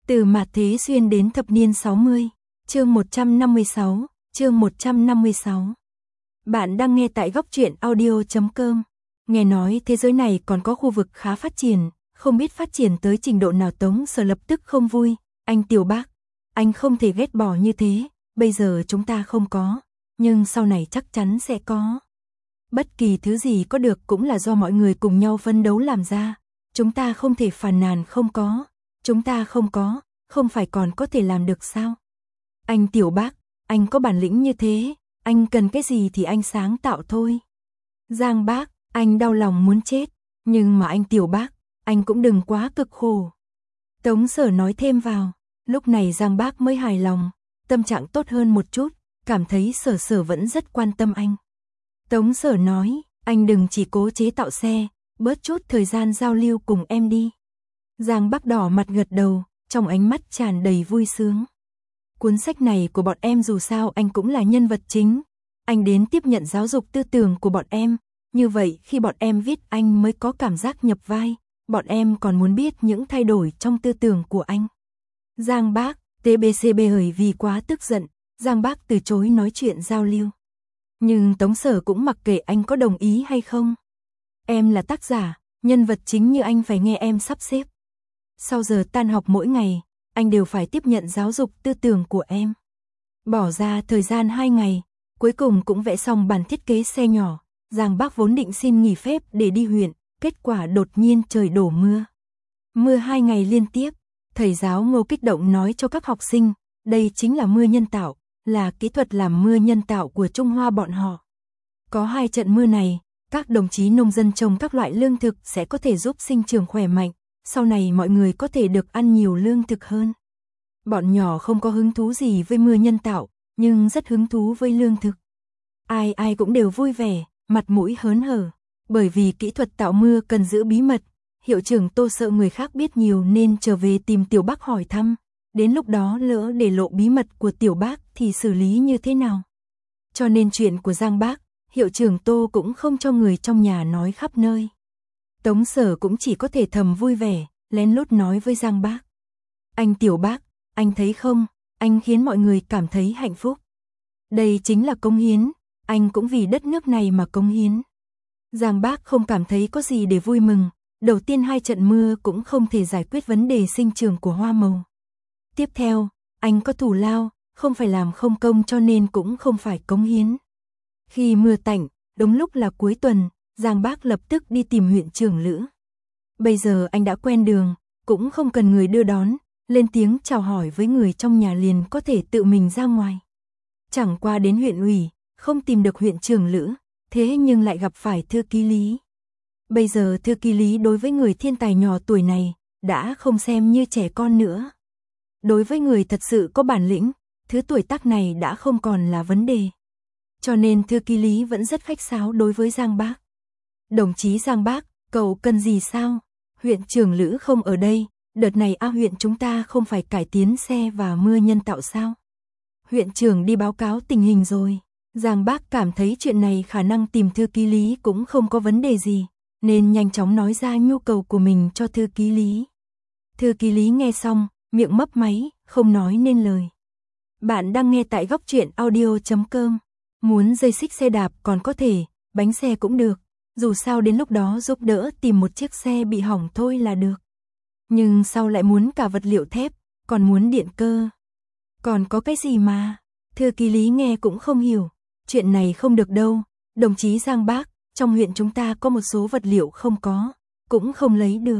Từ mạt thế xuyên đến thập niên 60, chương 156, chương 156. Bạn đang nghe tại góc truyện audio.com. Nghe nói thế giới này còn có khu vực khá phát triển, không biết phát triển tới trình độ nào. Tống Sở lập tức không vui. Anh Tiểu Bác, anh không thể ghét bỏ như thế, bây giờ chúng ta không có, nhưng sau này chắc chắn sẽ có. Bất kỳ thứ gì có được cũng là do mọi người cùng nhau phấn đấu làm ra, chúng ta không thể phàn nàn không có, chúng ta không có, không phải còn có thể làm được sao? Anh Tiểu Bác, anh có bản lĩnh như thế, anh cần cái gì thì anh sáng tạo thôi. Giang Bác, anh đau lòng muốn chết, nhưng mà anh Tiểu Bác, anh cũng đừng quá cực khổ. Tống Sở nói thêm vào, lúc này Giang Bác mới hài lòng, tâm trạng tốt hơn một chút, cảm thấy Sở vẫn rất quan tâm anh. Tống Sở nói, anh đừng chỉ cố chế tạo xe, bớt chút thời gian giao lưu cùng em đi. Giang Bác đỏ mặt gật đầu, trong ánh mắt tràn đầy vui sướng. Cuốn sách này của bọn em dù sao anh cũng là nhân vật chính, anh đến tiếp nhận giáo dục tư tưởng của bọn em, như vậy khi bọn em viết anh mới có cảm giác nhập vai, bọn em còn muốn biết những thay đổi trong tư tưởng của anh. Giang Bác, TBCB bởi vì quá tức giận, Giang Bác từ chối nói chuyện giao lưu. Nhưng Tống Sở cũng mặc kệ anh có đồng ý hay không. Em là tác giả, nhân vật chính như anh phải nghe em sắp xếp. Sau giờ tan học mỗi ngày, anh đều phải tiếp nhận giáo dục tư tưởng của em. Bỏ ra thời gian 2 ngày, cuối cùng cũng vẽ xong bản thiết kế xe nhỏ. Giang Bác vốn định xin nghỉ phép để đi huyện, kết quả đột nhiên trời đổ mưa. Mưa 2 ngày liên tiếp, thầy giáo Ngô kích động nói cho các học sinh, đây chính là mưa nhân tạo, là kỹ thuật làm mưa nhân tạo của Trung Hoa bọn họ. Có 2 trận mưa này, các đồng chí nông dân trồng các loại lương thực sẽ có thể giúp sinh trưởng khỏe mạnh, sau này mọi người có thể được ăn nhiều lương thực hơn. Bọn nhỏ không có hứng thú gì với mưa nhân tạo, nhưng rất hứng thú với lương thực. Ai cũng đều vui vẻ, mặt mũi hớn hở, bởi vì kỹ thuật tạo mưa cần giữ bí mật. Hiệu trưởng Tô sợ người khác biết nhiều nên trở về tìm Tiểu Bác hỏi thăm, đến lúc đó lỡ để lộ bí mật của Tiểu Bác thì xử lý như thế nào. Cho nên chuyện của Giang Bác, hiệu trưởng Tô cũng không cho người trong nhà nói khắp nơi. Tống Sở cũng chỉ có thể thầm vui vẻ, lén lút nói với Giang Bác. Anh Tiểu Bác, anh thấy không, anh khiến mọi người cảm thấy hạnh phúc. Đây chính là cống hiến, anh cũng vì đất nước này mà cống hiến. Giang Bác không cảm thấy có gì để vui mừng, đầu tiên 2 trận mưa cũng không thể giải quyết vấn đề sinh trưởng của hoa màu. Tiếp theo, anh có thù lao, không phải làm không công cho nên cũng không phải cống hiến. Khi mưa tạnh, đúng lúc là cuối tuần, Giang Bác lập tức đi tìm huyện trưởng Lữ. Bây giờ anh đã quen đường, cũng không cần người đưa đón, lên tiếng chào hỏi với người trong nhà liền có thể tự mình ra ngoài. Chẳng qua đến huyện ủy, không tìm được huyện trưởng Lữ, thế nhưng lại gặp phải thư ký Lý. Bây giờ thư ký Lý đối với người thiên tài nhỏ tuổi này, đã không xem như trẻ con nữa. Đối với người thật sự có bản lĩnh, thứ tuổi tác này đã không còn là vấn đề. Cho nên thư ký Lý vẫn rất khách sáo đối với Giang Bác. Đồng chí Giang Bác, cậu cần gì sao? Huyện trưởng Lữ không ở đây, đợt này huyện chúng ta không phải cải tiến xe và mưa nhân tạo sao? Huyện trưởng đi báo cáo tình hình rồi. Giang Bác cảm thấy chuyện này khả năng tìm thư ký Lý cũng không có vấn đề gì, nên nhanh chóng nói ra nhu cầu của mình cho thư ký Lý. Thư ký Lý nghe xong, miệng mấp máy, không nói nên lời. Bạn đang nghe tại góc truyện audio.com. Muốn dây xích xe đạp còn có thể, bánh xe cũng được, dù sao đến lúc đó giúp đỡ tìm một chiếc xe bị hỏng thôi là được. Nhưng sao lại muốn cả vật liệu thép, còn muốn điện cơ? Còn có cái gì mà? Thư ký Lý nghe cũng không hiểu. Chuyện này không được đâu, đồng chí Giang Bác, trong huyện chúng ta có một số vật liệu không có, cũng không lấy được.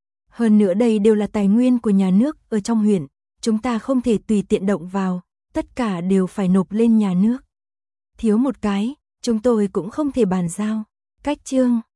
Hơn nữa đây đều là tài nguyên của nhà nước ở trong huyện, chúng ta không thể tùy tiện động vào, tất cả đều phải nộp lên nhà nước. Thiếu một cái, chúng tôi cũng không thể bàn giao. Cách chương